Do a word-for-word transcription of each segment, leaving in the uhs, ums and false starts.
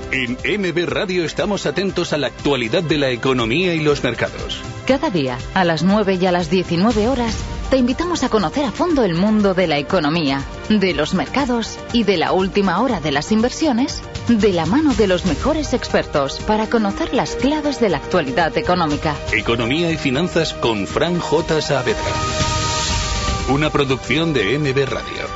En M B Radio estamos atentos a la actualidad de la economía y los mercados. Cada día, a las nueve y a las diecinueve horas, te invitamos a conocer a fondo el mundo de la economía, de los mercados y de la última hora de las inversiones, de la mano de los mejores expertos para conocer las claves de la actualidad económica. Economía y finanzas con Fran J. Saavedra. Una producción de M B Radio.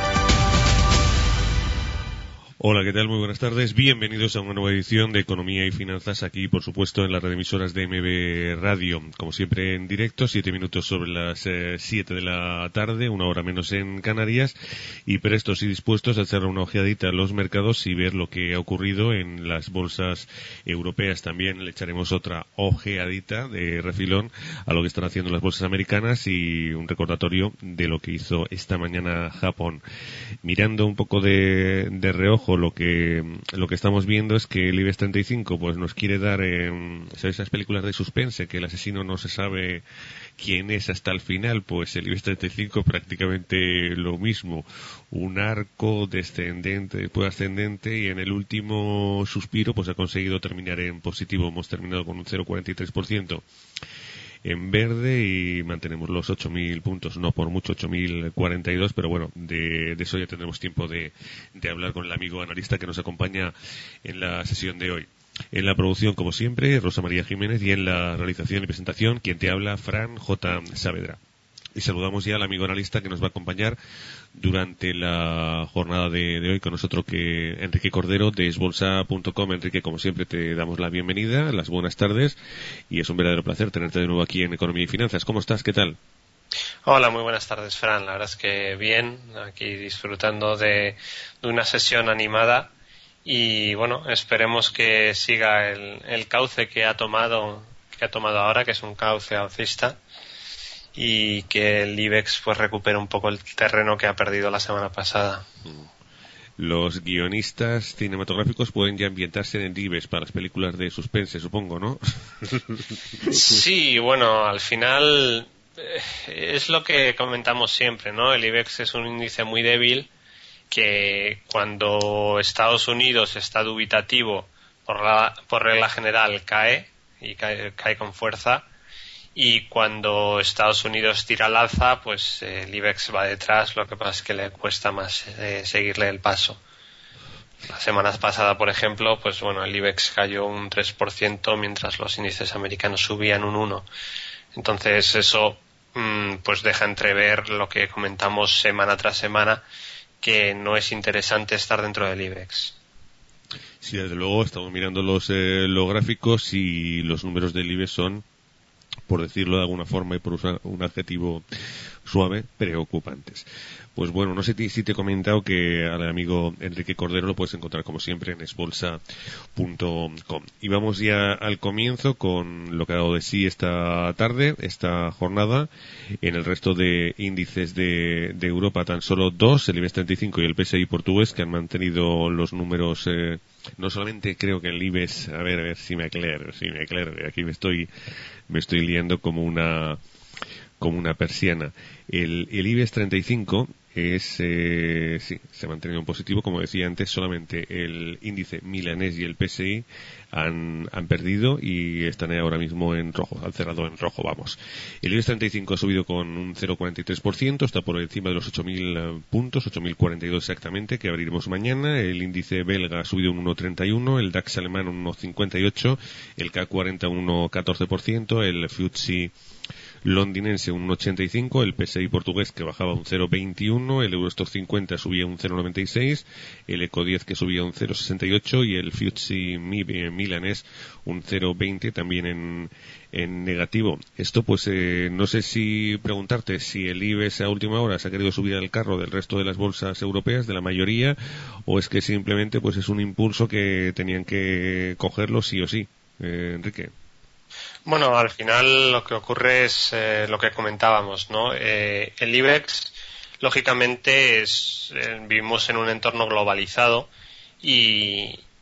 Hola, ¿qué tal? Muy buenas tardes. Bienvenidos a una nueva edición de Economía y Finanzas aquí, por supuesto, en las reemisoras de M B Radio. Como siempre, en directo, siete minutos sobre las eh, siete de la tarde, una hora menos en Canarias, y prestos y dispuestos a echar una ojeadita a los mercados y ver lo que ha ocurrido en las bolsas europeas. También le echaremos otra ojeadita de refilón a lo que están haciendo las bolsas americanas y un recordatorio de lo que hizo esta mañana Japón. Mirando un poco de, de reojo, lo que lo que estamos viendo es que el IBEX treinta y cinco pues nos quiere dar, eh, ¿sabes? Esas películas de suspense que el asesino no se sabe quién es hasta el final. Pues el IBEX treinta y cinco prácticamente lo mismo, un arco descendente, después ascendente, y en el último suspiro pues ha conseguido terminar en positivo. Hemos terminado con un cero coma cuarenta y tres por ciento en verde y mantenemos los ocho mil puntos, no por mucho, ocho mil cuarenta y dos, pero bueno, de, de eso ya tendremos tiempo de, de hablar con el amigo analista que nos acompaña en la sesión de hoy. En la producción, como siempre, Rosa María Jiménez, y en la realización y presentación, quien te habla, Fran J. Saavedra. Y saludamos ya al amigo analista que nos va a acompañar durante la jornada de, de hoy con nosotros, que Enrique Cordero de esbolsa punto com. Enrique, como siempre, te damos la bienvenida, las buenas tardes, y es un verdadero placer tenerte de nuevo aquí en Economía y Finanzas. ¿Cómo estás? ¿Qué tal? Hola, muy buenas tardes, Fran. La verdad es que bien, aquí disfrutando de, de una sesión animada, y bueno, esperemos que siga el, el cauce que ha tomado que ha tomado ahora, que es un cauce alcista, y que el IBEX pues recupere un poco el terreno que ha perdido la semana pasada. Los guionistas cinematográficos pueden ya ambientarse en el IBEX para las películas de suspense, supongo, ¿no? Sí, bueno, al final eh, es lo que comentamos siempre, ¿no? El IBEX es un índice muy débil que cuando Estados Unidos está dubitativo, por, la, por regla general cae, y cae, cae con fuerza. Y cuando Estados Unidos tira al alza, pues eh, el IBEX va detrás, lo que pasa es que le cuesta más eh, seguirle el paso. La semana pasada, por ejemplo, pues bueno, el IBEX cayó un tres por ciento mientras los índices americanos subían un uno por ciento. Entonces eso mmm, pues deja entrever lo que comentamos semana tras semana, que no es interesante estar dentro del IBEX. Sí, desde luego, estamos mirando los, eh, los gráficos y los números del IBEX son, por decirlo de alguna forma y por usar un adjetivo suave, preocupantes. Pues bueno, no sé si te he comentado que al amigo Enrique Cordero lo puedes encontrar como siempre en esbolsa punto com. Y vamos ya al comienzo con lo que ha dado de sí esta tarde, esta jornada. En el resto de índices de, de Europa, tan solo dos, el IBEX treinta y cinco y el P S I portugués, que han mantenido los números. Eh, no solamente creo que el IBEX, a ver, a ver si me aclaro, si me aclaro, aquí me estoy me estoy liando como una como una persiana. El, el IBEX treinta y cinco es, eh, sí, se ha mantenido en positivo, como decía antes. Solamente el índice milanés y el P S I han, han perdido y están ahora mismo en rojo, han cerrado en rojo, vamos. El IBEX treinta y cinco ha subido con un cero coma cuarenta y tres por ciento, está por encima de los ocho mil puntos, ocho mil cuarenta y dos exactamente, que abriremos mañana. El índice belga ha subido un uno coma treinta y uno, el DAX alemán un uno coma cincuenta y ocho, el K cuarenta un uno coma catorce por ciento, el F T S E londinense un uno coma ochenta y cinco, el P S I portugués que bajaba un cero coma veintiuno, el Eurostoxx cincuenta subía un cero coma noventa y seis, el Eco diez que subía un cero coma sesenta y ocho y el F T S E milanés un cero coma veinte también en, en negativo. Esto pues eh, no sé si preguntarte si el IBEX a última hora se ha querido subir al carro del resto de las bolsas europeas, de la mayoría, o es que simplemente pues es un impulso que tenían que cogerlo sí o sí. Eh, Enrique. Bueno, al final lo que ocurre es eh, lo que comentábamos, ¿no? Eh, el IBEX, lógicamente, es, eh, vivimos en un entorno globalizado y,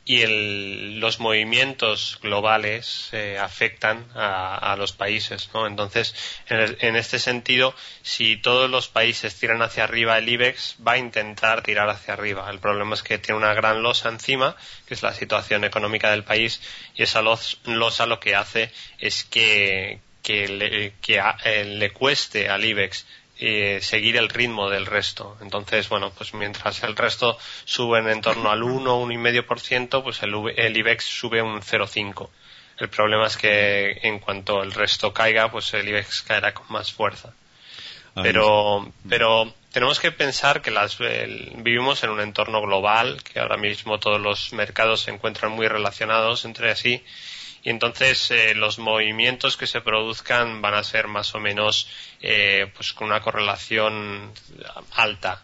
y el, los movimientos globales eh, afectan a, a los países, ¿no? Entonces, en, el, en este sentido, si todos los países tiran hacia arriba, el IBEX va a intentar tirar hacia arriba. El problema es que tiene una gran losa encima, que es la situación económica del país, y esa los, losa lo que hace es que, que, le, que a, eh, le cueste al IBEX Eh, seguir el ritmo del resto. Entonces, bueno, pues mientras el resto sube en torno al uno, uno coma cinco por ciento, pues el, el IBEX sube un cero coma cinco. El problema es que en cuanto el resto caiga, pues el IBEX caerá con más fuerza. Pero, pero tenemos que pensar que las, el, vivimos en un entorno global, que ahora mismo todos los mercados se encuentran muy relacionados entre sí. Y entonces eh, los movimientos que se produzcan van a ser más o menos eh, pues con una correlación alta.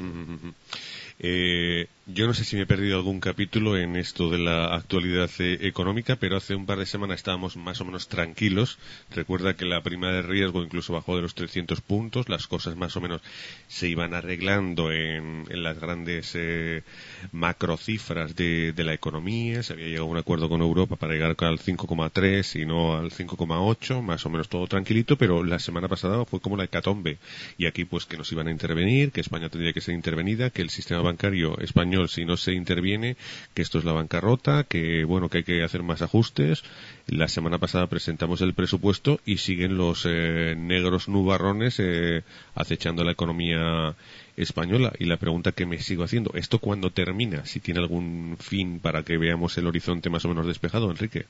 Eh, yo no sé si me he perdido algún capítulo en esto de la actualidad eh, económica, pero hace un par de semanas estábamos más o menos tranquilos. Recuerda que la prima de riesgo incluso bajó de los trescientos puntos, las cosas más o menos se iban arreglando en, en las grandes eh, macrocifras de, de la economía. Se había llegado a un acuerdo con Europa para llegar al cinco coma tres y no al cinco coma ocho, más o menos todo tranquilito, pero la semana pasada fue como la hecatombe. Y aquí pues que nos iban a intervenir, que España tendría que ser intervenida, que el sistema bancario español, si no se interviene, que esto es la bancarrota, que bueno, que hay que hacer más ajustes. La semana pasada presentamos el presupuesto y siguen los eh, negros nubarrones eh, acechando la economía española. Y la pregunta que me sigo haciendo, ¿esto cuándo termina? Si tiene algún fin para que veamos el horizonte más o menos despejado, Enrique.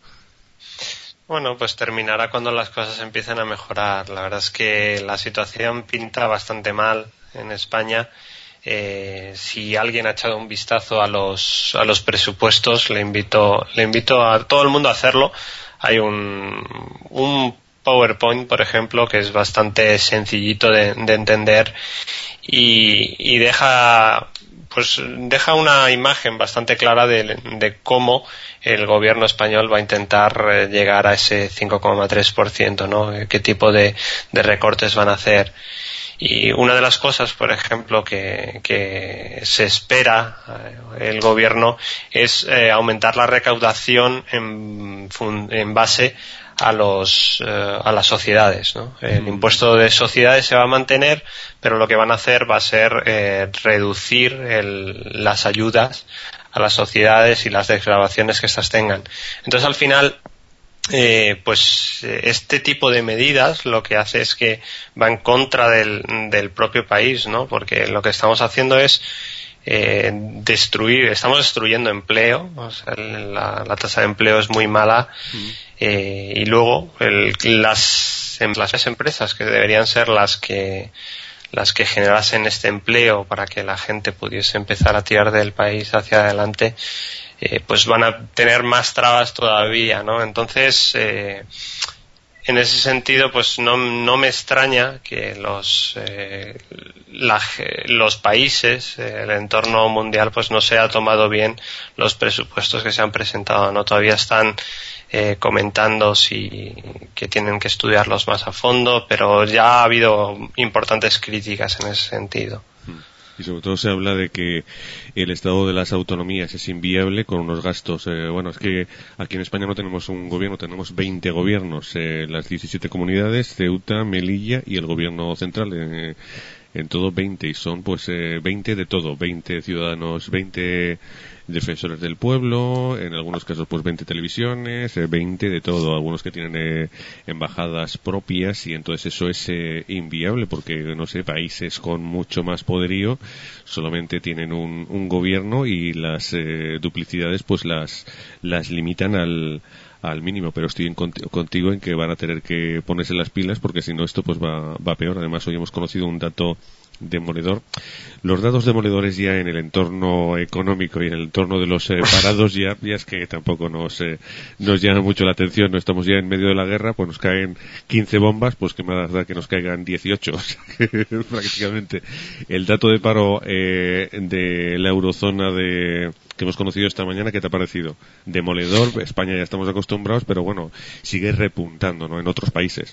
Bueno, pues terminará cuando las cosas empiecen a mejorar. La verdad es que la situación pinta bastante mal en España. Eh, si alguien ha echado un vistazo a los a los presupuestos, le invito le invito a todo el mundo a hacerlo. Hay un un PowerPoint, por ejemplo, que es bastante sencillito de, de entender y, y deja pues deja una imagen bastante clara de, de cómo el gobierno español va a intentar llegar a ese cinco coma tres por ciento, ¿no? Qué tipo de, de recortes van a hacer. Y una de las cosas, por ejemplo, que, que se espera eh, el gobierno es eh, aumentar la recaudación en, en base a los eh, a las sociedades, ¿no? El impuesto de sociedades se va a mantener, pero lo que van a hacer va a ser eh, reducir el, las ayudas a las sociedades y las desgravaciones que éstas tengan. Entonces, al final, Eh, pues este tipo de medidas lo que hace es que va en contra del, del propio país, ¿no? Porque lo que estamos haciendo es eh, destruir, estamos destruyendo empleo, o sea, la, la tasa de empleo es muy mala, eh, y luego el, las, las empresas que deberían ser las que las que generasen este empleo para que la gente pudiese empezar a tirar del país hacia adelante, Eh, pues van a tener más trabas todavía, ¿no? Entonces, eh, en ese sentido, pues no, no me extraña que los eh, la, los países, eh, el entorno mundial, pues no se ha tomado bien los presupuestos que se han presentado, ¿no? Todavía están eh, comentando si que tienen que estudiarlos más a fondo, pero ya ha habido importantes críticas en ese sentido. Y sobre todo se habla de que el estado de las autonomías es inviable con unos gastos. Eh, bueno, es que aquí en España no tenemos un gobierno, tenemos veinte gobiernos, eh, las diecisiete comunidades, Ceuta, Melilla y el gobierno central. Eh, en todo veinte, y son pues eh, veinte de todo, veinte ciudadanos, veinte defensores del pueblo, en algunos casos pues veinte televisiones, eh, veinte de todo, algunos que tienen eh, embajadas propias, y entonces eso es eh, inviable porque, no sé, países con mucho más poderío solamente tienen un, un gobierno y las eh, duplicidades pues las, las limitan al al mínimo, pero estoy en contigo en que van a tener que ponerse las pilas porque si no esto pues va, va peor. Además hoy hemos conocido un dato demoledor. Los datos demoledores ya en el entorno económico y en el entorno de los eh, parados ya, ya es que tampoco nos eh, nos llama mucho la atención. No estamos ya en medio de la guerra, pues nos caen quince bombas, pues que más da que nos caigan dieciocho. O sea, que prácticamente el dato de paro eh, de la eurozona de que hemos conocido esta mañana, ¿qué te ha parecido? Demoledor. España ya estamos acostumbrados, pero bueno, sigue repuntando, ¿no?, en otros países.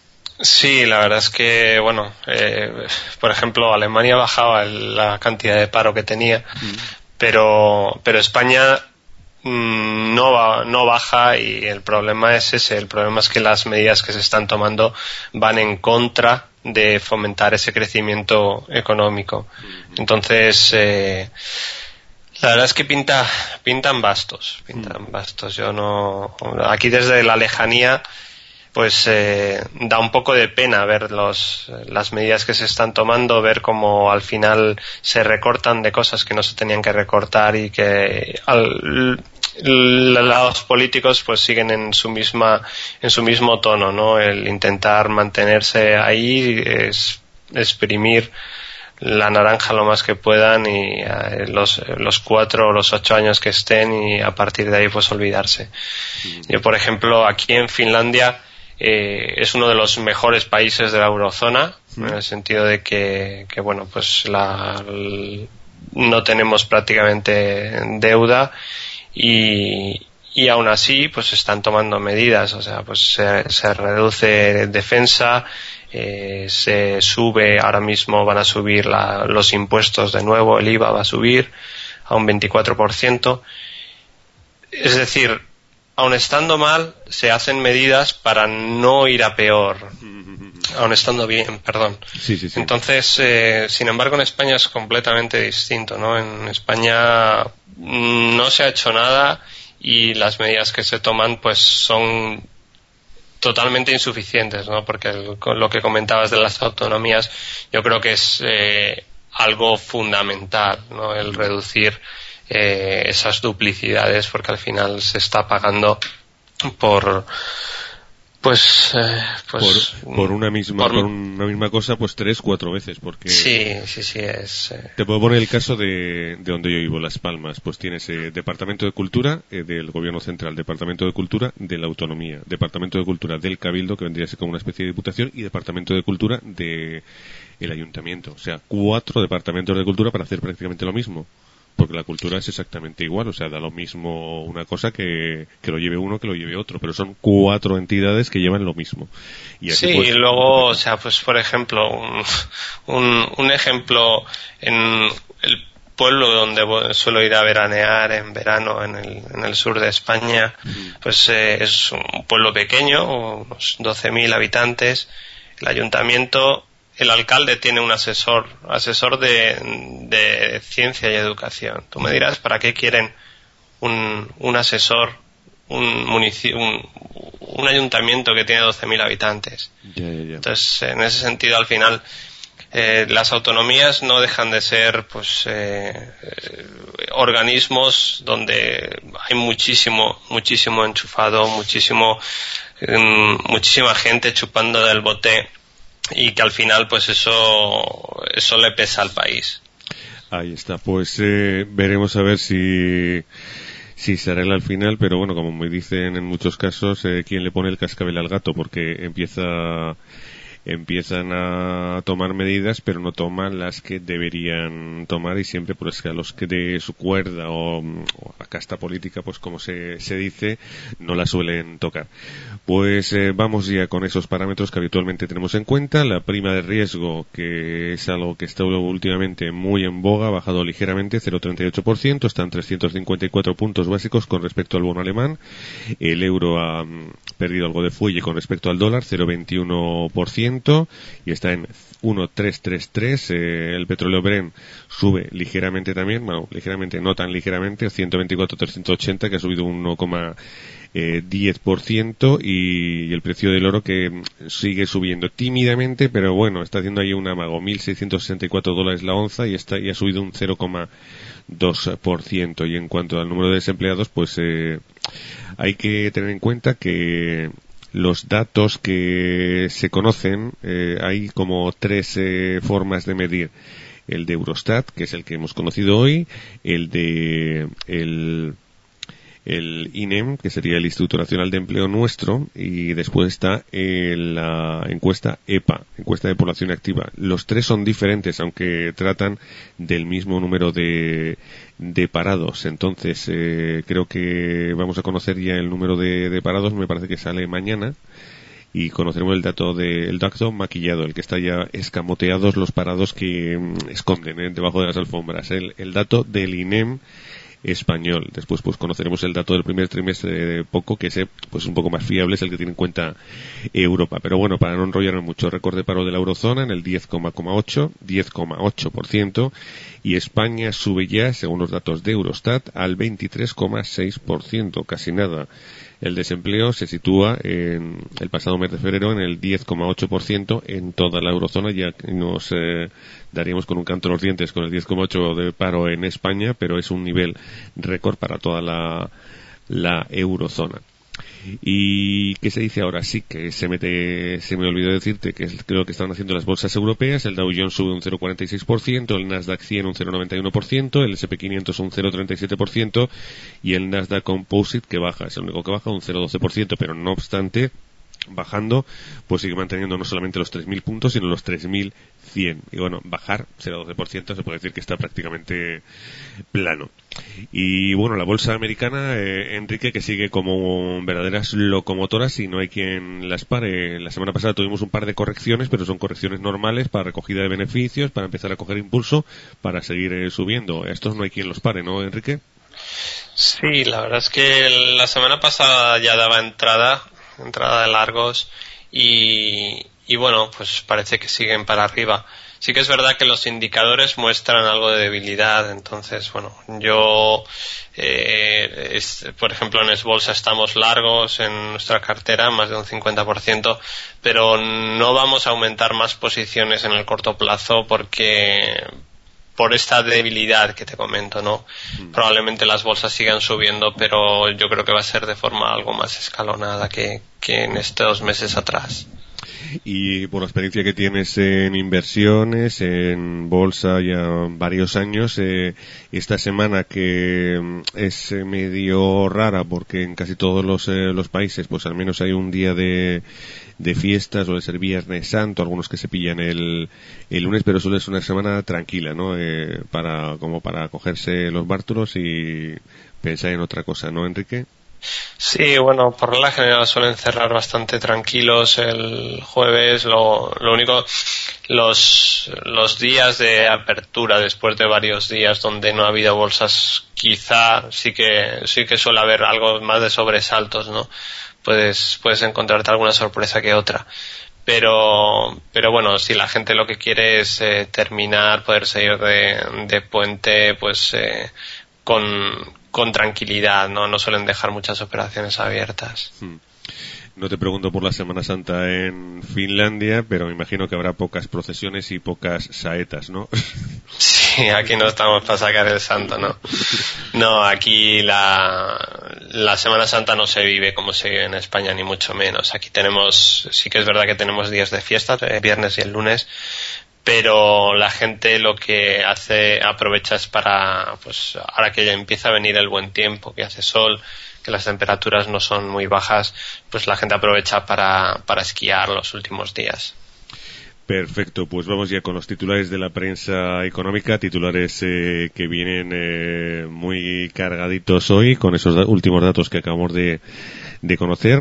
Sí, la verdad es que, bueno, eh, por ejemplo, Alemania bajaba el, la cantidad de paro que tenía, mm. pero pero España no va, no baja, y el problema es ese. El problema es que las medidas que se están tomando van en contra de fomentar ese crecimiento económico. Entonces, eh, la verdad es que pinta, pintan bastos, pintan bastos. Yo no, aquí desde la lejanía, pues eh, da un poco de pena ver los, las medidas que se están tomando, ver cómo al final se recortan de cosas que no se tenían que recortar, y que al, los políticos pues siguen en su misma, en su mismo tono, ¿no? El intentar mantenerse ahí, es exprimir la naranja lo más que puedan, y eh, los, los cuatro o los ocho años que estén, y a partir de ahí pues olvidarse. Yo, por ejemplo, aquí en Finlandia, Eh, es uno de los mejores países de la eurozona, en el sentido de que, que bueno, pues la, l, no tenemos prácticamente deuda, y, y aún así pues están tomando medidas. O sea, pues se, se reduce defensa, eh, se sube, ahora mismo van a subir la, los impuestos de nuevo, el I V A va a subir a un veinticuatro por ciento. Es decir, aun estando mal, se hacen medidas para no ir a peor. Aun estando bien, perdón. Sí, sí, sí. Entonces, eh, sin embargo, en España es completamente distinto, ¿no? En España no se ha hecho nada, y las medidas que se toman pues son totalmente insuficientes, ¿no? Porque el, con lo que comentabas de las autonomías, yo creo que es eh, algo fundamental, ¿no? El reducir Eh, esas duplicidades, porque al final se está pagando por pues, eh, pues por, por una misma por, por una misma cosa, pues tres cuatro veces, porque sí sí sí es eh... te puedo poner el caso de, de donde yo vivo, Las Palmas. Pues tienes eh, Departamento de Cultura eh, del Gobierno Central, Departamento de Cultura de la Autonomía, Departamento de Cultura del Cabildo, que vendría a ser como una especie de diputación, y Departamento de Cultura de el Ayuntamiento. O sea, cuatro departamentos de cultura para hacer prácticamente lo mismo. Porque la cultura es exactamente igual, o sea, da lo mismo una cosa que, que lo lleve uno que lo lleve otro, pero son cuatro entidades que llevan lo mismo. Y sí, pues, y luego, o sea, pues por ejemplo, un, un, un ejemplo en el pueblo donde suelo ir a veranear en verano, en el, en el sur de España, pues eh, es un pueblo pequeño, unos doce mil habitantes. El ayuntamiento, el alcalde tiene un asesor, asesor de, de ciencia y educación. Tú me dirás, ¿para qué quieren un, un asesor, un, municipio, un, un ayuntamiento que tiene doce mil habitantes? Ya, ya, ya. Entonces, en ese sentido, al final, eh, las autonomías no dejan de ser, pues, eh, eh, organismos donde hay muchísimo, muchísimo enchufado, muchísimo, eh, muchísima gente chupando del bote, y que al final pues eso eso le pesa al país. Ahí está, pues eh, veremos a ver si si se arregla al final, pero bueno, como me dicen en muchos casos, eh, quién le pone el cascabel al gato, porque empieza empiezan a tomar medidas, pero no toman las que deberían tomar, y siempre pues que a los que de su cuerda o, o a la casta política, pues como se, se dice, no la suelen tocar. Pues eh, vamos ya con esos parámetros que habitualmente tenemos en cuenta. La prima de riesgo, que es algo que está últimamente muy en boga, ha bajado ligeramente, cero coma treinta y ocho por ciento, están trescientos cincuenta y cuatro puntos básicos con respecto al bono alemán. El euro ha um, perdido algo de fuelle con respecto al dólar, cero coma veintiuno por ciento, y está en uno coma trescientos treinta y tres. Eh, el petróleo Brent sube ligeramente también, bueno, ligeramente, no tan ligeramente, ciento veinticuatro coma trescientos ochenta, que ha subido un uno coma diez por ciento, y, y el precio del oro, que sigue subiendo tímidamente, pero bueno, está haciendo ahí un amago, mil seiscientos sesenta y cuatro dólares la onza, y está y ha subido un cero coma dos por ciento. Y en cuanto al número de desempleados, pues eh, hay que tener en cuenta que los datos que se conocen, eh, hay como tres eh, formas de medir. El de Eurostat, que es el que hemos conocido hoy, el de el, el I N E M, que sería el Instituto Nacional de Empleo nuestro, y después está eh, la encuesta E P A, encuesta de población activa. Los tres son diferentes, aunque tratan del mismo número de de parados. Entonces eh, creo que vamos a conocer ya el número de, de parados, me parece que sale mañana, y conoceremos el dato de, el dato maquillado, el que está ya escamoteados los parados que mmm, esconden eh, debajo de las alfombras. El, el dato del I N E M español. Después pues conoceremos el dato del primer trimestre de poco, que es pues un poco más fiable, es el que tiene en cuenta Europa. Pero bueno, para no enrollarme mucho, récord de paro de la eurozona en el diez coma ocho por ciento, y España sube ya, según los datos de Eurostat, al veintitrés coma seis por ciento, casi nada. El desempleo se sitúa en el pasado mes de febrero en el diez coma ocho por ciento en toda la eurozona. Ya nos eh, daríamos con un canto en los dientes con el diez coma ocho por ciento de paro en España, pero es un nivel récord para toda la, la eurozona. ¿Y qué se dice ahora? Sí, que se mete, se me olvidó decirte que es lo que están haciendo las bolsas europeas. El Dow Jones sube un cero coma cuarenta y seis por ciento, el Nasdaq cien un cero coma noventa y uno por ciento, el ese and pe quinientos un cero coma treinta y siete por ciento y el Nasdaq Composite, que baja, es el único que baja, un cero coma doce por ciento, pero no obstante, bajando, pues sigue manteniendo no solamente los tres mil puntos, sino los tres mil cien. Y bueno, bajar cero coma doce por ciento se puede decir que está prácticamente plano. Y bueno, la bolsa americana, eh, Enrique, que sigue como verdaderas locomotoras y no hay quien las pare. La semana pasada tuvimos un par de correcciones, pero son correcciones normales para recogida de beneficios, para empezar a coger impulso, para seguir eh, subiendo. Estos no hay quien los pare, ¿no, Enrique? Sí, la verdad es que la semana pasada ya daba entrada entrada de largos y, y bueno, pues parece que siguen para arriba. Sí que es verdad que los indicadores muestran algo de debilidad, entonces bueno, yo eh, es, por ejemplo en Esbolsa estamos largos en nuestra cartera, más de un cincuenta por ciento, pero no vamos a aumentar más posiciones en el corto plazo porque por esta debilidad que te comento, ¿no? Mm. Probablemente las bolsas sigan subiendo, pero yo creo que va a ser de forma algo más escalonada que, que en estos meses atrás. Y por la experiencia que tienes en inversiones, en bolsa ya varios años, eh, esta semana que es medio rara porque en casi todos los, eh, los países pues al menos hay un día de de fiestas, o de ser Viernes Santo, algunos que se pillan el, el lunes, pero suele ser una semana tranquila, ¿no? Eh, para, como para cogerse los bártulos y pensar en otra cosa, ¿no, Enrique? Sí, bueno, por regla general suelen cerrar bastante tranquilos el jueves. Lo, lo único, los, los días de apertura después de varios días donde no ha habido bolsas, quizá sí que, sí que suele haber algo más de sobresaltos, ¿no? Puedes, puedes encontrarte alguna sorpresa que otra. Pero, pero bueno, si la gente lo que quiere es eh, terminar, poder salir de, de puente, pues eh, con, con tranquilidad, ¿no? No suelen dejar muchas operaciones abiertas. Hmm. No te pregunto por la Semana Santa en Finlandia, pero me imagino que habrá pocas procesiones y pocas saetas, ¿no? Sí, aquí no estamos para sacar el santo, ¿no? No, aquí la, la Semana Santa no se vive como se vive en España, ni mucho menos. Aquí tenemos, sí que es verdad que tenemos días de fiesta, el viernes y el lunes, pero la gente lo que hace, aprovecha es para, pues, ahora que ya empieza a venir el buen tiempo, que hace sol, que las temperaturas no son muy bajas, pues la gente aprovecha para, para esquiar los últimos días. Perfecto, pues vamos ya con los titulares de la prensa económica, titulares eh, que vienen eh, muy cargaditos hoy con esos da- últimos datos que acabamos de, de conocer.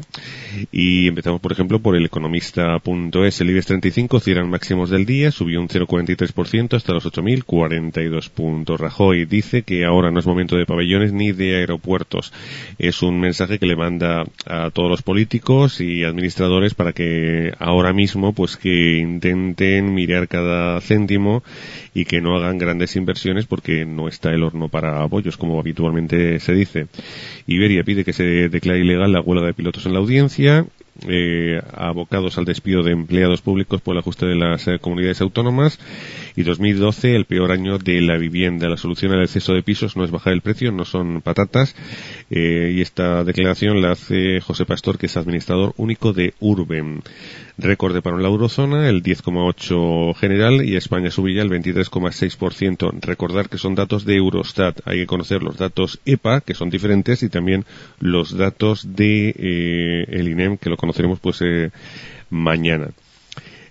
Y empezamos, por ejemplo, por el economista punto es. El IBEX treinta y cinco cierran máximos del día, subió un cero coma cuarenta y tres por ciento hasta los ocho mil cuarenta y dos puntos. Rajoy dice que ahora no es momento de pabellones ni de aeropuertos. Es un mensaje que le manda a todos los políticos y administradores para que ahora mismo, pues que intenten mirar cada céntimo y que no hagan grandes inversiones porque no está el horno para bollos, como habitualmente se dice. Iberia pide que se declare ilegal la huelga de pilotos en la audiencia, eh, abocados al despido de empleados públicos por el ajuste de las eh, comunidades autónomas, y dos mil doce, el peor año de la vivienda. La solución al exceso de pisos no es bajar el precio, no son patatas, eh, y esta declaración la hace José Pastor, que es administrador único de Urben. Récord de paro en la eurozona, el diez coma ocho por ciento general, y España sube ya el veintitrés coma seis por ciento. Recordar que son datos de Eurostat, hay que conocer los datos E P A, que son diferentes, y también los datos de eh, el I N E M, que lo conoceremos pues eh, mañana.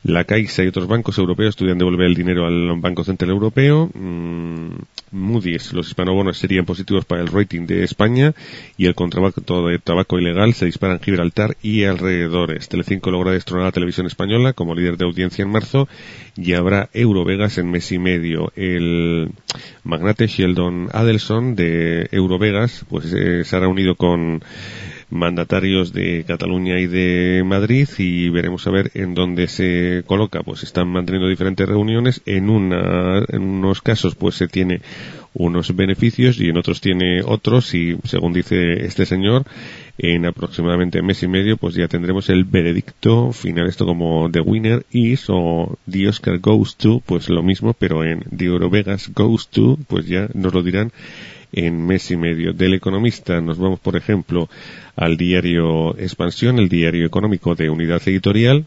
La Caixa y otros bancos europeos estudian devolver el dinero al Banco Central Europeo. Mm, Moody's, los hispanobonos serían positivos para el rating de España, y el contrabando de tabaco ilegal se dispara en Gibraltar y alrededores. Telecinco logra destronar a la televisión española como líder de audiencia en marzo, y habrá Eurovegas en mes y medio. El magnate Sheldon Adelson de Eurovegas pues eh, se hará unido con mandatarios de Cataluña y de Madrid, y veremos a ver en dónde se coloca. Pues están manteniendo diferentes reuniones. En una, en unos casos pues se tiene unos beneficios y en otros tiene otros, y según dice este señor, en aproximadamente mes y medio pues ya tendremos el veredicto final. Esto como The Winner Is o The Oscar Goes To, pues lo mismo, pero en The Eurovegas Goes To, pues ya nos lo dirán en mes y medio. Del Economista nos vamos, por ejemplo, al diario Expansión, el diario económico de Unidad Editorial,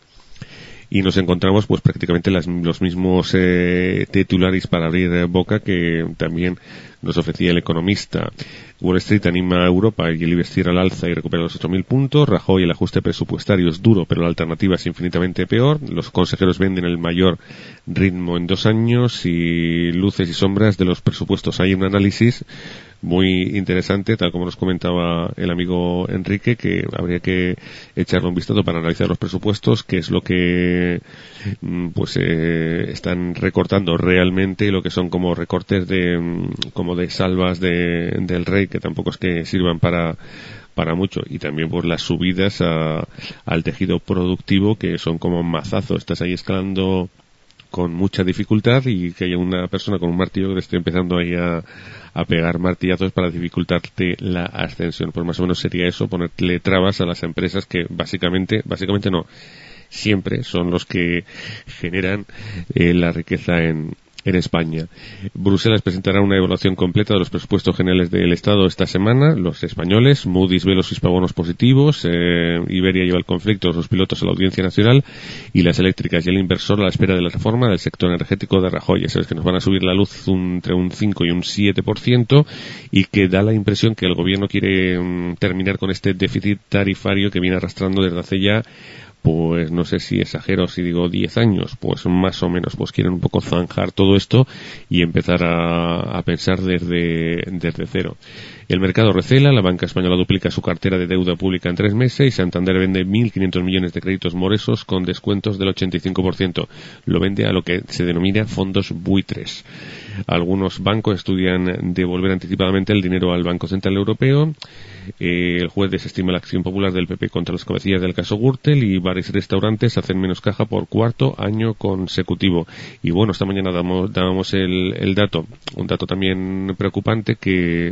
y nos encontramos pues prácticamente las, los mismos eh, titulares para abrir eh, boca que también nos ofrecía el Economista. Wall Street anima a Europa y el IBEX tira al alza y recupera los ocho mil puntos. Rajoy, el ajuste presupuestario es duro, pero la alternativa es infinitamente peor. Los consejeros venden el mayor ritmo en dos años, y luces y sombras de los presupuestos. Hay un análisis muy interesante, tal como nos comentaba el amigo Enrique, que habría que echarle un vistazo para analizar los presupuestos, qué es lo que pues eh, están recortando realmente, lo que son como recortes de como de salvas de, del rey, que tampoco es que sirvan para para mucho, y también por las subidas a, al tejido productivo, que son como mazazos. Estás ahí escalando con mucha dificultad, y que haya una persona con un martillo que te esté empezando ahí a, a pegar martillazos para dificultarte la ascensión. Pues más o menos sería eso, ponerle trabas a las empresas que básicamente, básicamente no, siempre son los que generan eh, la riqueza en en España. Bruselas presentará una evaluación completa de los presupuestos generales del Estado esta semana. Los españoles, Moody's ve los hispabonos positivos, eh, Iberia lleva el conflicto, los pilotos a la Audiencia Nacional, y las eléctricas y el inversor a la espera de la reforma del sector energético de Rajoy. Ya sabes que nos van a subir la luz un, entre un cinco y un siete por ciento, y que da la impresión que el gobierno quiere um, terminar con este déficit tarifario que viene arrastrando desde hace ya, pues no sé si exagero si digo diez años, pues más o menos, pues quieren un poco zanjar todo esto y empezar a, a pensar desde, desde cero. El mercado recela, la banca española duplica su cartera de deuda pública en tres meses, y Santander vende mil quinientos millones de créditos morosos con descuentos del ochenta y cinco por ciento. Lo vende a lo que se denomina fondos buitres. Algunos bancos estudian devolver anticipadamente el dinero al Banco Central Europeo. Eh, el juez desestima la acción popular del P P contra las cabecillas del caso Gürtel, y bares y restaurantes hacen menos caja por cuarto año consecutivo. Y bueno, esta mañana damos, dábamos el, el dato, un dato también preocupante, que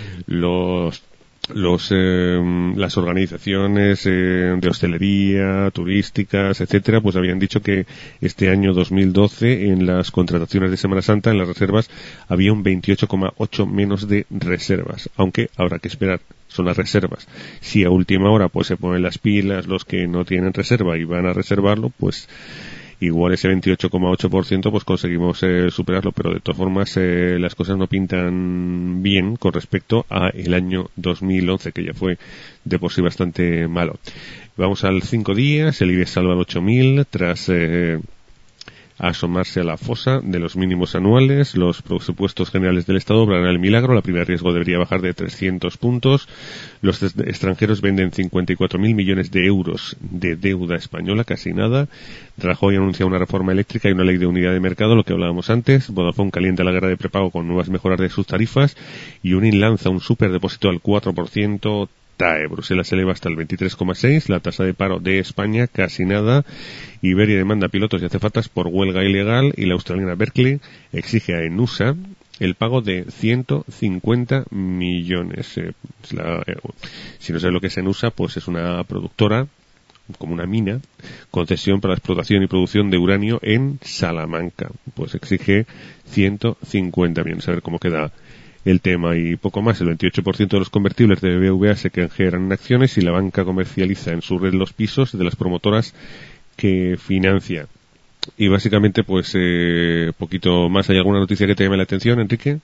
los los eh, las organizaciones eh, de hostelería, turísticas, etcétera, pues habían dicho que este año dos mil doce en las contrataciones de Semana Santa, en las reservas, había un veintiocho coma ocho menos de reservas, aunque habrá que esperar. Son las reservas. Si a última hora pues se ponen las pilas los que no tienen reserva y van a reservarlo, pues igual ese veintiocho coma ocho por ciento pues conseguimos eh, superarlo, pero de todas formas eh, las cosas no pintan bien con respecto a el año dos mil once, que ya fue de por sí bastante malo. Vamos al cinco días, el IBEX salva al ocho mil tras eh, asomarse a la fosa de los mínimos anuales. Los presupuestos generales del Estado obran el milagro. La prima de riesgo debería bajar de trescientos puntos. Los extranjeros venden cincuenta y cuatro mil millones de euros de deuda española, casi nada. Rajoy anuncia una reforma eléctrica y una ley de unidad de mercado, lo que hablábamos antes. Vodafone calienta la guerra de prepago con nuevas mejoras de sus tarifas, y Unin lanza un superdepósito al cuatro por ciento. T A E. Bruselas se eleva hasta el veintitrés coma seis, la tasa de paro de España casi nada. Iberia demanda pilotos y azafatas por huelga ilegal, y la australiana Berkeley exige a Enusa el pago de ciento cincuenta millones. Eh, la, eh, si no sabes lo que es Enusa, pues es una productora, como una mina, concesión para la explotación y producción de uranio en Salamanca. Pues exige ciento cincuenta millones. A ver cómo queda el tema. Y poco más. El veintiocho por ciento de los convertibles de B B V A se canjean en acciones, y la banca comercializa en su red los pisos de las promotoras que financia. Y básicamente, pues, eh, poquito más. ¿Hay alguna noticia que te llame la atención, Enrique?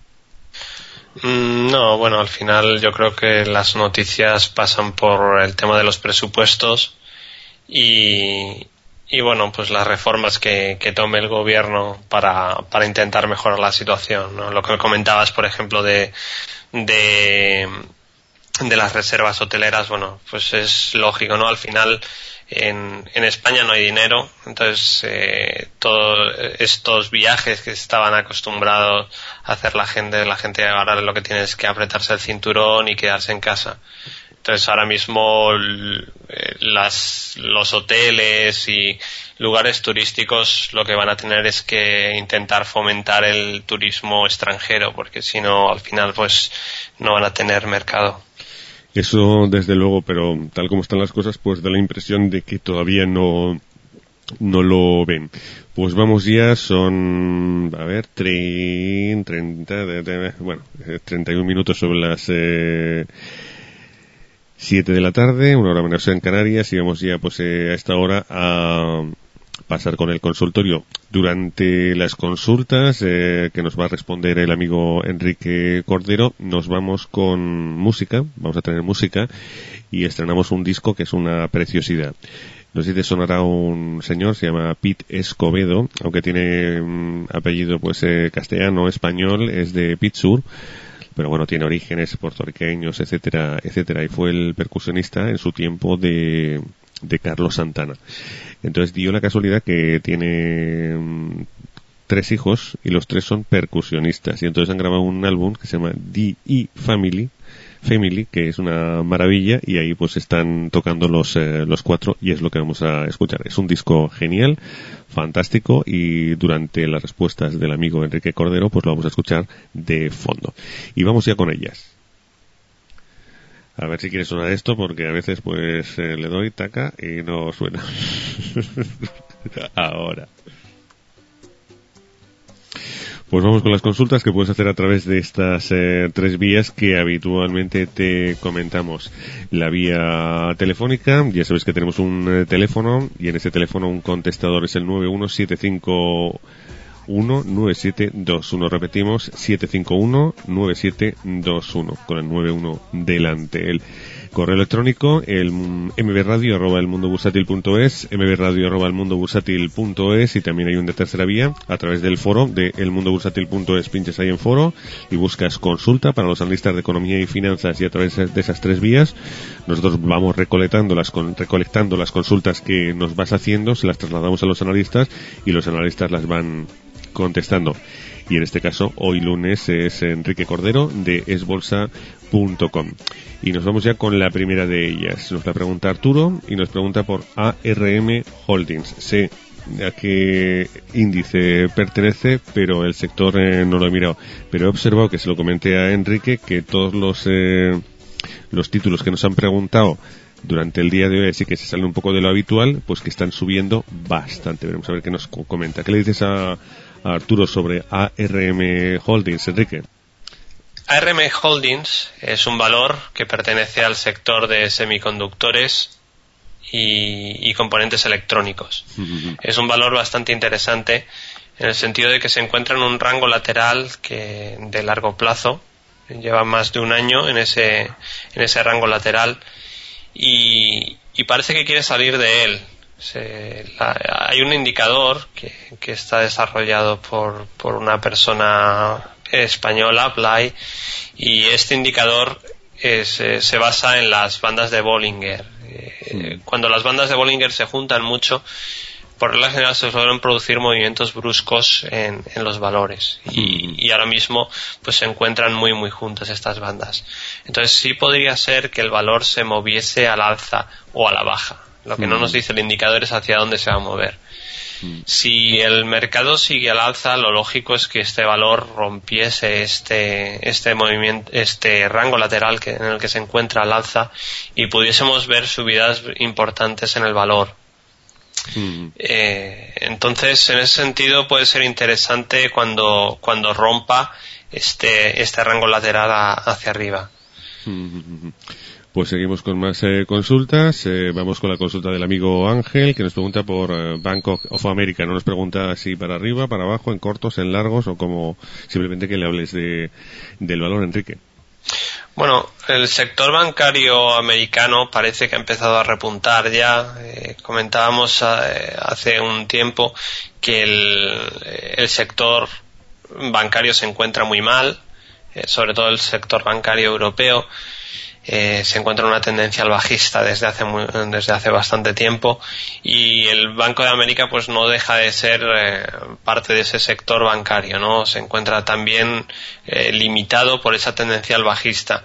Mm, no, bueno, al final yo creo que las noticias pasan por el tema de los presupuestos y, y bueno, pues las reformas que, que tome el gobierno para, para intentar mejorar la situación, ¿no? Lo que comentabas, por ejemplo, de, de, de las reservas hoteleras, bueno, pues es lógico, ¿no? Al final, en, en España no hay dinero, entonces eh, todos estos viajes que estaban acostumbrados a hacer la gente, la gente ahora lo que tiene es que apretarse el cinturón y quedarse en casa. Entonces ahora mismo las, los hoteles y lugares turísticos lo que van a tener es que intentar fomentar el turismo extranjero, porque si no al final pues no van a tener mercado. Eso desde luego, pero tal como están las cosas pues da la impresión de que todavía no no lo ven. Pues vamos ya, son, a ver, treinta, bueno, treinta y un minutos sobre las eh, siete de la tarde, una hora menos en Canarias, y vamos ya pues eh, a esta hora a pasar con el consultorio. Durante las consultas eh, que nos va a responder el amigo Enrique Cordero, nos vamos con música, vamos a tener música y estrenamos un disco que es una preciosidad. No sé si te sonará un señor, se llama Pete Escobedo, aunque tiene um, apellido pues eh, castellano, español, es de Pitsur, pero bueno, tiene orígenes puertorriqueños, etcétera, etcétera, y fue el percusionista en su tiempo de, de Carlos Santana. Entonces dio la casualidad que tiene um, tres hijos y los tres son percusionistas, y entonces han grabado un álbum que se llama D E Family, Family, que es una maravilla, y ahí pues están tocando los eh, los cuatro y es lo que vamos a escuchar. Es un disco genial, fantástico, y durante las respuestas del amigo Enrique Cordero pues lo vamos a escuchar de fondo. Y vamos ya con ellas. A ver si quiere sonar esto, porque a veces pues eh, le doy taca y no suena. Ahora. Pues vamos con las consultas que puedes hacer a través de estas eh, tres vías que habitualmente te comentamos. La vía telefónica, ya sabes que tenemos un eh, teléfono, y en ese teléfono un contestador es el nueve uno siete cinco uno nueve siete dos uno. Repetimos, siete cinco uno nueve siete dos uno, con el nueve uno delante. El correo electrónico, el mbradio arroba elmundobursátil punto es, mbradio arroba elmundobursátil punto es, y también hay un de tercera vía a través del foro de elmundobursátil punto es. Pinches ahí en foro y buscas consulta para los analistas de economía y finanzas, y a través de esas tres vías nosotros vamos recolectando las, con, recolectando las consultas que nos vas haciendo, se las trasladamos a los analistas y los analistas las van contestando. Y en este caso, hoy lunes, es Enrique Cordero de esbolsa punto com. Y nos vamos ya con la primera de ellas. Nos la pregunta Arturo y nos pregunta por A R M Holdings. Sé a qué índice pertenece, pero el sector eh, no lo he mirado. Pero he observado, que se lo comenté a Enrique, que todos los eh, los títulos que nos han preguntado durante el día de hoy, así que se sale un poco de lo habitual, pues que están subiendo bastante. Veremos a ver qué nos comenta. ¿Qué le dices a, a Arturo sobre A R M Holdings, Enrique? A R M Holdings es un valor que pertenece al sector de semiconductores y, y componentes electrónicos. Uh-huh. Es un valor bastante interesante en el sentido de que se encuentra en un rango lateral que de largo plazo, lleva más de un año en ese en ese rango lateral, y, y parece que quiere salir de él. Se, la, hay un indicador que, que está desarrollado por, por una persona española, Blay, y este indicador es, eh, se basa en las bandas de Bollinger. Eh, cuando las bandas de Bollinger se juntan mucho, por regla general se suelen producir movimientos bruscos en, en los valores, y, y ahora mismo pues se encuentran muy muy juntas estas bandas. Entonces sí podría ser que el valor se moviese al alza o a la baja. Lo que no nos dice el indicador es hacia dónde se va a mover. Si el mercado sigue al alza, lo lógico es que este valor rompiese este este movimiento, este rango lateral que, en el que se encuentra al alza, y pudiésemos ver subidas importantes en el valor. Mm. Eh, entonces, en ese sentido, puede ser interesante cuando cuando rompa este este rango lateral a, hacia arriba. Mm. Pues seguimos con más eh, consultas. Eh, vamos con la consulta del amigo Ángel, que nos pregunta por eh, Bank of America. No nos pregunta si para arriba, para abajo, en cortos, en largos, o como simplemente que le hables de del valor, Enrique. Bueno, el sector bancario americano parece que ha empezado a repuntar ya. Eh, comentábamos eh, hace un tiempo que el, el sector bancario se encuentra muy mal, eh, sobre todo el sector bancario europeo. Eh, se encuentra una tendencia al bajista desde hace muy, desde hace bastante tiempo, y el Banco de América pues no deja de ser eh, parte de ese sector bancario, ¿no? Se encuentra también eh, limitado por esa tendencia al bajista.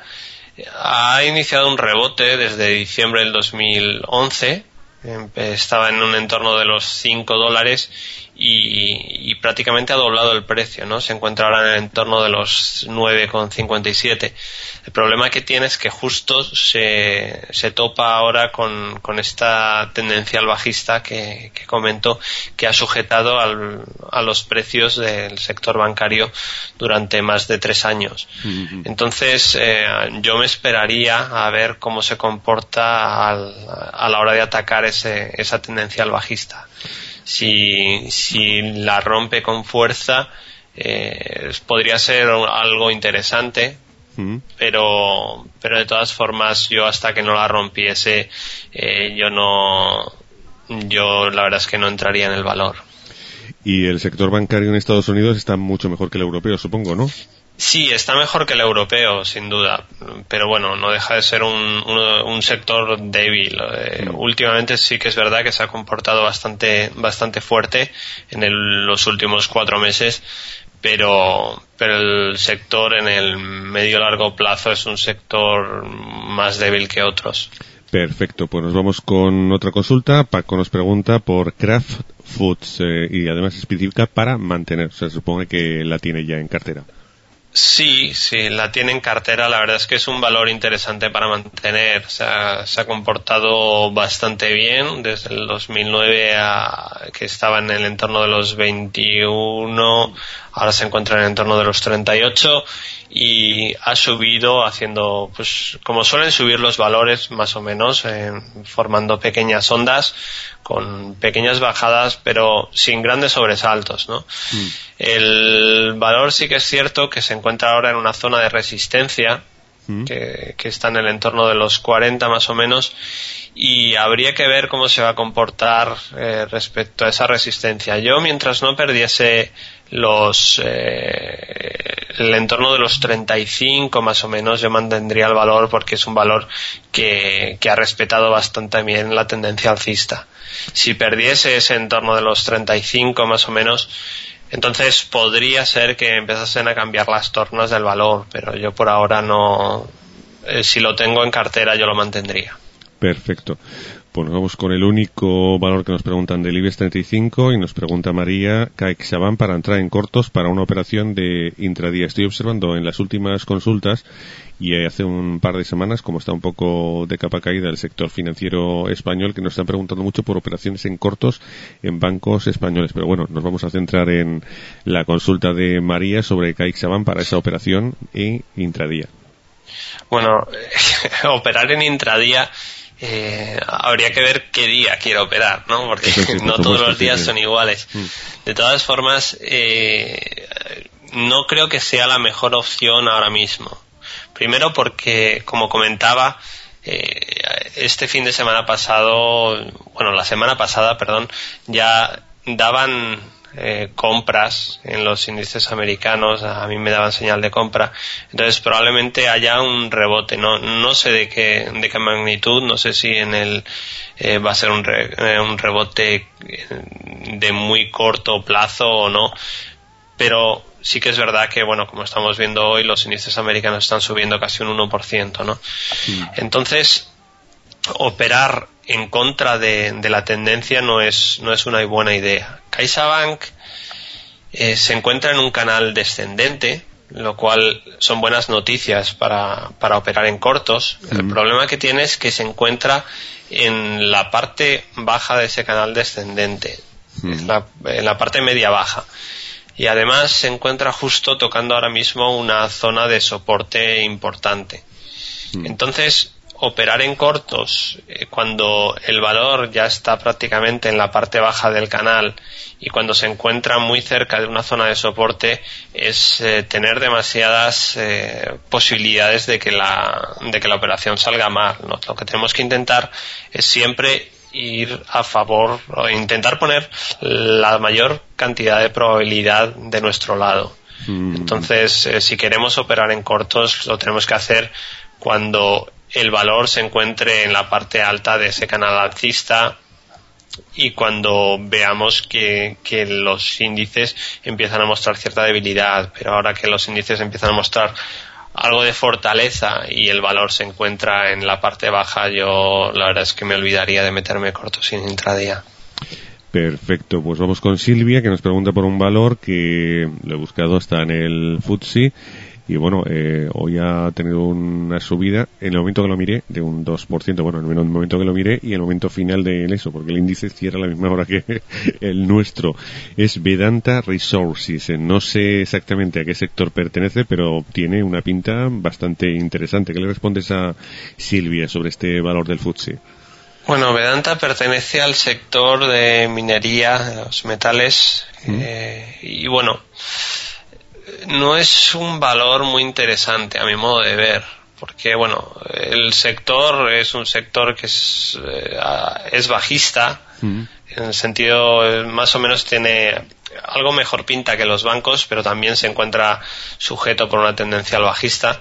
Ha iniciado un rebote desde diciembre del dos mil once, estaba en un entorno de los cinco dólares y, y prácticamente ha doblado el precio, ¿no? Se encuentra ahora en el entorno de los nueve con cincuenta y siete. El problema que tiene es que justo se, se topa ahora con, con esta tendencia al bajista que, que comento, que ha sujetado al, a los precios del sector bancario durante más de tres años. Uh-huh. Entonces, eh, yo me esperaría a ver cómo se comporta al, a la hora de atacar ese, esa tendencia al bajista. Si, si la rompe con fuerza, eh, podría ser algo interesante, mm. pero, pero de todas formas, yo hasta que no la rompiese, eh, yo no, yo la verdad es que no entraría en el valor. Y el sector bancario en Estados Unidos está mucho mejor que el europeo, supongo, ¿no? Sí, está mejor que el europeo, sin duda, pero bueno, no deja de ser un, un, un sector débil. Eh, mm. Últimamente sí que es verdad que se ha comportado bastante, bastante fuerte en el, los últimos cuatro meses, pero, pero el sector en el medio largo plazo es un sector más débil que otros. Perfecto, pues nos vamos con otra consulta. Paco nos pregunta por Kraft Foods eh, y además específica para mantener, o sea, se supone que la tiene ya en cartera. Sí, sí, la tiene en cartera. La verdad es que es un valor interesante para mantener. O sea, se ha comportado bastante bien desde el dos mil nueve, a, que estaba en el entorno de los veintiuno, ahora se encuentra en el entorno de los treinta y ocho y ha subido haciendo, pues como suelen subir los valores, más o menos, eh, formando pequeñas ondas con pequeñas bajadas, pero sin grandes sobresaltos, ¿no? Mm. El valor sí que es cierto que se encuentra ahora en una zona de resistencia, mm. que, que está en el entorno de los cuarenta más o menos, y habría que ver cómo se va a comportar eh, respecto a esa resistencia. Yo, mientras no perdiese los eh, el entorno de los treinta y cinco más o menos, yo mantendría el valor, porque es un valor que, que ha respetado bastante bien la tendencia alcista. Si perdiese ese entorno de los treinta y cinco más o menos, entonces podría ser que empezasen a cambiar las tornas del valor, pero yo por ahora no, eh, si lo tengo en cartera yo lo mantendría. Perfecto. Pues nos vamos con el único valor que nos preguntan del IBEX treinta y cinco y nos pregunta María CaixaBank para entrar en cortos para una operación de intradía. Estoy observando en las últimas consultas y hace un par de semanas, como está un poco de capa caída el sector financiero español, que nos están preguntando mucho por operaciones en cortos en bancos españoles. Pero bueno, nos vamos a centrar en la consulta de María sobre CaixaBank para esa operación e intradía. Bueno, operar en intradía, Eh, habría que ver qué día quiero operar, ¿no? Porque sí, no todos los días son iguales. Mm. De todas formas, eh, no creo que sea la mejor opción ahora mismo. Primero porque, como comentaba, eh, este fin de semana pasado, bueno, la semana pasada, perdón, ya daban eh, compras en los índices americanos, a mí me daban señal de compra, entonces probablemente haya un rebote, no no sé de qué de qué magnitud, no sé si en el eh, va a ser un, re, eh, un rebote de muy corto plazo o no, pero sí que es verdad que, bueno, como estamos viendo hoy, los índices americanos están subiendo casi un uno por ciento, ¿no? Sí. Entonces, operar en contra de, de la tendencia no es no es una buena idea. CaixaBank eh, se encuentra en un canal descendente, lo cual son buenas noticias para, para operar en cortos. Mm. El problema que tiene es que se encuentra en la parte baja de ese canal descendente, mm. en, la, en la parte media baja. Y además se encuentra justo tocando ahora mismo una zona de soporte importante. Mm. Entonces, operar en cortos eh, cuando el valor ya está prácticamente en la parte baja del canal y cuando se encuentra muy cerca de una zona de soporte es eh, tener demasiadas eh, posibilidades de que la de que la operación salga mal, ¿no? Lo que tenemos que intentar es siempre ir a favor o intentar poner la mayor cantidad de probabilidad de nuestro lado. Mm. Entonces, eh, si queremos operar en cortos, lo tenemos que hacer cuando el valor se encuentre en la parte alta de ese canal alcista y cuando veamos que, que los índices empiezan a mostrar cierta debilidad, pero ahora que los índices empiezan a mostrar algo de fortaleza y el valor se encuentra en la parte baja, yo la verdad es que me olvidaría de meterme cortos en intradía. Perfecto, pues vamos con Silvia, que nos pregunta por un valor que lo he buscado, está en el F T S E. Y bueno, eh, hoy ha tenido una subida en el momento que lo miré de un dos por ciento, bueno, en el momento que lo miré y en el momento final de eso, porque el índice cierra a la misma hora que el nuestro. Es Vedanta Resources. No sé exactamente a qué sector pertenece, pero tiene una pinta bastante interesante. ¿Qué le respondes a Silvia sobre este valor del F T S E? Bueno, Vedanta pertenece al sector de minería, de los metales, ¿Mm? eh, y bueno, no es un valor muy interesante a mi modo de ver, porque bueno, el sector es un sector que es, eh, es bajista, mm. en el sentido, más o menos tiene algo mejor pinta que los bancos, pero también se encuentra sujeto por una tendencia al bajista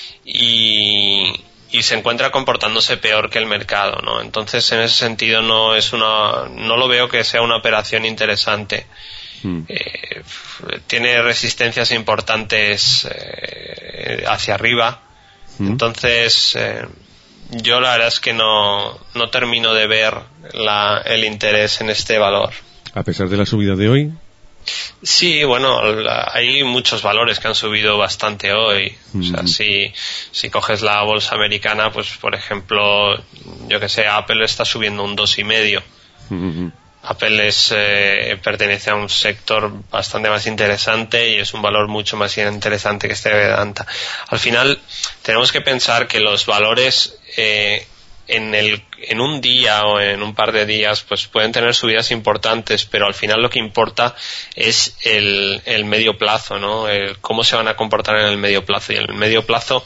y, y se encuentra comportándose peor que el mercado, ¿no? Entonces, en ese sentido no es una, no lo veo que sea una operación interesante. Hmm. Eh, tiene resistencias importantes eh, hacia arriba, hmm. entonces eh, yo la verdad es que no, no termino de ver la, el interés en este valor. A pesar de la subida de hoy. Sí, bueno, la, hay muchos valores que han subido bastante hoy. Mm-hmm. O sea, si, si coges la bolsa americana, pues por ejemplo, yo que sé, Apple está subiendo un dos y medio. Mm-hmm. Apple es, eh, pertenece a un sector bastante más interesante y es un valor mucho más interesante que este de Vedanta. Al final, tenemos que pensar que los valores eh, en el en un día o en un par de días pues pueden tener subidas importantes, pero al final lo que importa es el, el medio plazo, ¿no? El cómo se van a comportar en el medio plazo, y en el medio plazo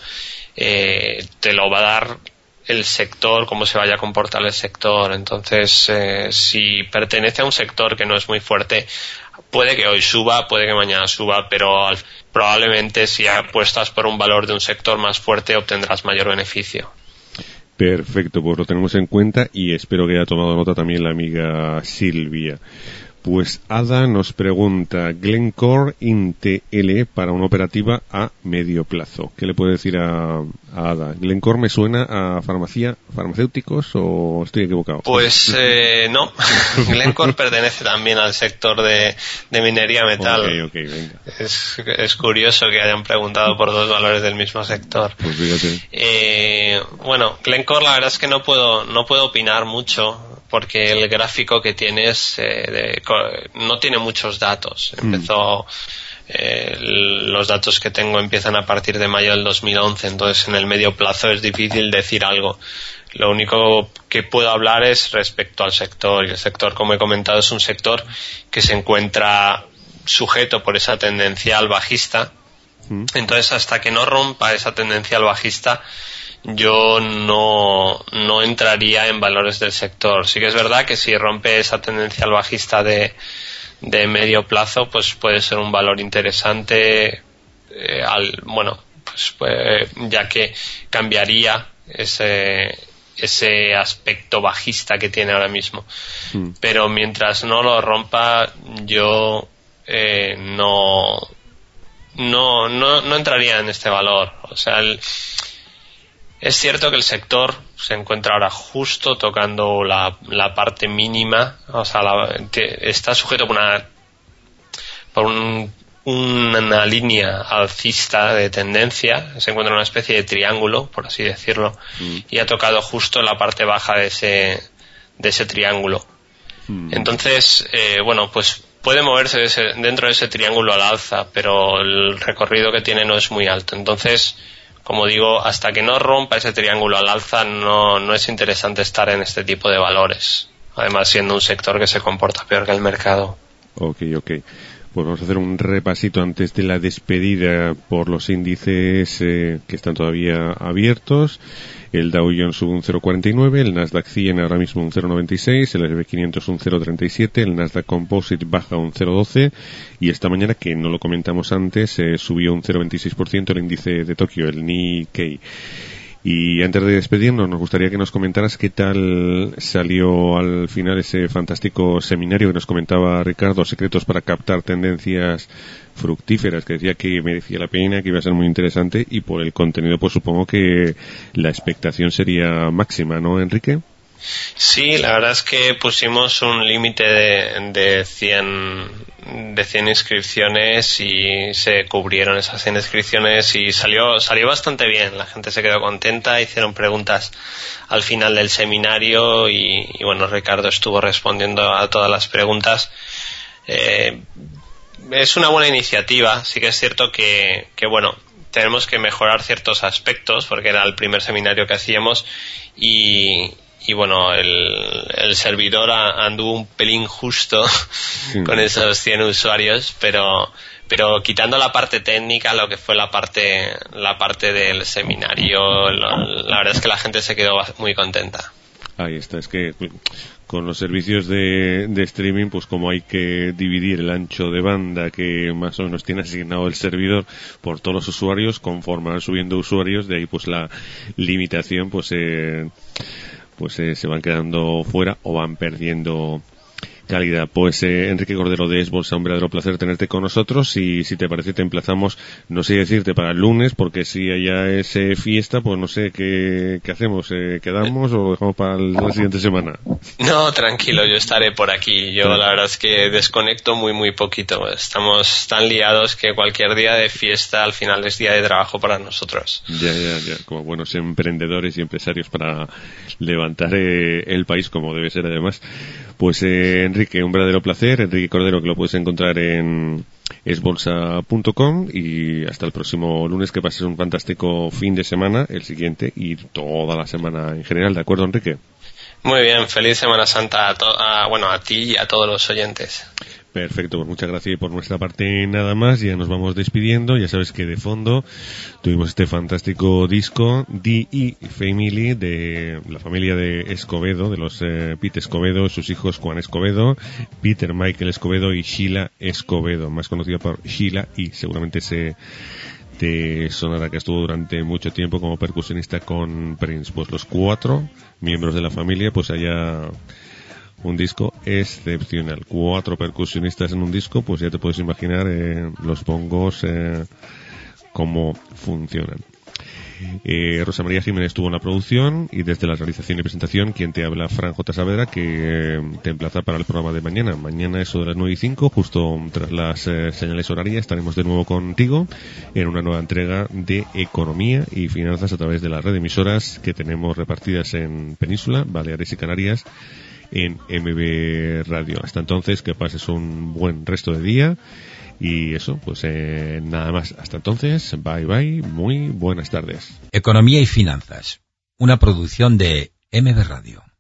eh, te lo va a dar el sector, cómo se vaya a comportar el sector. Entonces, eh, si pertenece a un sector que no es muy fuerte, puede que hoy suba, puede que mañana suba, pero al, probablemente si apuestas por un valor de un sector más fuerte obtendrás mayor beneficio. Perfecto, pues lo tenemos en cuenta y espero que haya tomado nota también la amiga Silvia. Pues Ada nos pregunta, Glencore Inte L para una operativa a medio plazo. ¿Qué le puede decir a, a Ada? ¿Glencore me suena a farmacia, farmacéuticos o estoy equivocado? Pues eh, no, Glencore pertenece también al sector de, de minería metal. Okay, okay, venga. Es, es curioso que hayan preguntado por dos valores del mismo sector. Pues fíjate. Eh, bueno, Glencore la verdad es que no puedo, no puedo opinar mucho, porque el gráfico que tienes eh, de, no tiene muchos datos. Empezó, mm. eh, los datos que tengo empiezan a partir de mayo del dos mil once, entonces en el medio plazo es difícil decir algo. Lo único que puedo hablar es respecto al sector, y el sector, como he comentado, es un sector que se encuentra sujeto por esa tendencia al bajista. Mm. Entonces, hasta que no rompa esa tendencia al bajista, yo no, no entraría en valores del sector. Sí que es verdad que si rompe esa tendencia al bajista de, de medio plazo, pues puede ser un valor interesante, eh, al, bueno, pues, pues ya que cambiaría ese, ese aspecto bajista que tiene ahora mismo. Mm. Pero mientras no lo rompa, yo eh, no, no, no, no entraría en este valor. O sea, el, es cierto que el sector se encuentra ahora justo tocando la, la parte mínima, o sea, la, te, está sujeto por una, por un, una línea alcista de tendencia, se encuentra en una especie de triángulo, por así decirlo, mm. y ha tocado justo la parte baja de ese, de ese triángulo. Mm. Entonces, eh, bueno, pues puede moverse de ese, dentro de ese triángulo al alza, pero el recorrido que tiene no es muy alto. Entonces, como digo, hasta que no rompa ese triángulo al alza, no, no es interesante estar en este tipo de valores. Además, siendo un sector que se comporta peor que el mercado. Ok, ok. Pues vamos a hacer un repasito antes de la despedida por los índices eh, que están todavía abiertos. El Dow Jones sube un cero coma cuarenta y nueve, el Nasdaq cien ahora mismo un cero coma noventa y seis, el S and P quinientos un cero coma treinta y siete, el Nasdaq Composite baja un cero coma doce y esta mañana, que no lo comentamos antes, eh, subió un cero coma veintiséis por ciento el índice de Tokio, el Nikkei. Y antes de despedirnos, nos gustaría que nos comentaras qué tal salió al final ese fantástico seminario que nos comentaba Ricardo, Secretos para captar tendencias fructíferas, que decía que merecía la pena, que iba a ser muy interesante, y por el contenido pues supongo que la expectación sería máxima, ¿no, Enrique? Sí, la verdad es que pusimos un límite de, de cien de cien inscripciones y se cubrieron esas cien inscripciones y salió salió bastante bien. La gente se quedó contenta, hicieron preguntas al final del seminario y, y bueno, Ricardo estuvo respondiendo a todas las preguntas. Eh, es una buena iniciativa. Sí que es cierto que, que bueno, tenemos que mejorar ciertos aspectos porque era el primer seminario que hacíamos y Y bueno, el, el servidor anduvo un pelín justo sí. con esos cien usuarios, pero pero quitando la parte técnica, lo que fue la parte la parte del seminario, lo, la verdad es que la gente se quedó muy contenta. Ahí está, es que con los servicios de, de streaming, pues como hay que dividir el ancho de banda que más o menos tiene asignado el servidor por todos los usuarios, conforme van subiendo usuarios, de ahí pues la limitación pues eh, pues eh, se van quedando fuera o van perdiendo calidad. Pues eh, Enrique Cordero de Es Bolsa, un verdadero placer tenerte con nosotros y si te parece te emplazamos, no sé decirte para el lunes, porque si allá es eh, fiesta, pues no sé qué, qué hacemos, eh, ¿quedamos o dejamos para la siguiente semana? No, tranquilo, yo estaré por aquí. Yo sí. La verdad es que desconecto muy muy poquito. Estamos tan liados que cualquier día de fiesta al final es día de trabajo para nosotros. Ya, ya, ya, como buenos emprendedores y empresarios para levantar eh, el país como debe ser además. Pues eh, Enrique, un verdadero placer. Enrique Cordero, que lo puedes encontrar en es bolsa punto com y hasta el próximo lunes, que pases un fantástico fin de semana, el siguiente y toda la semana en general. ¿De acuerdo, Enrique? Muy bien, feliz Semana Santa a, to- a, bueno, a ti y a todos los oyentes. Perfecto, pues muchas gracias. Y por nuestra parte nada más, ya nos vamos despidiendo. Ya sabes que de fondo tuvimos este fantástico disco D E Family, de la familia de Escobedo, de los eh, Pete Escobedo, sus hijos Juan Escobedo, Peter Michael Escobedo y Sheila Escobedo, más conocida por Sheila, y seguramente se te sonará que estuvo durante mucho tiempo como percusionista con Prince. Pues los cuatro miembros de la familia, pues allá un disco excepcional. Cuatro percusionistas en un disco, pues ya te puedes imaginar eh, los bongos eh, cómo funcionan. Eh, Rosa María Jiménez estuvo en la producción y desde la realización y presentación quien te habla, Fran J. Saavedra, que eh, te emplaza para el programa de mañana. Mañana eso de las nueve y cinco, justo tras las eh, señales horarias, estaremos de nuevo contigo en una nueva entrega de Economía y Finanzas a través de la red de emisoras que tenemos repartidas en Península, Baleares y Canarias en M B Radio. Hasta entonces, que pases un buen resto de día y eso, pues eh, nada más. Hasta entonces, bye bye, muy buenas tardes. Economía y Finanzas, una producción de M B Radio.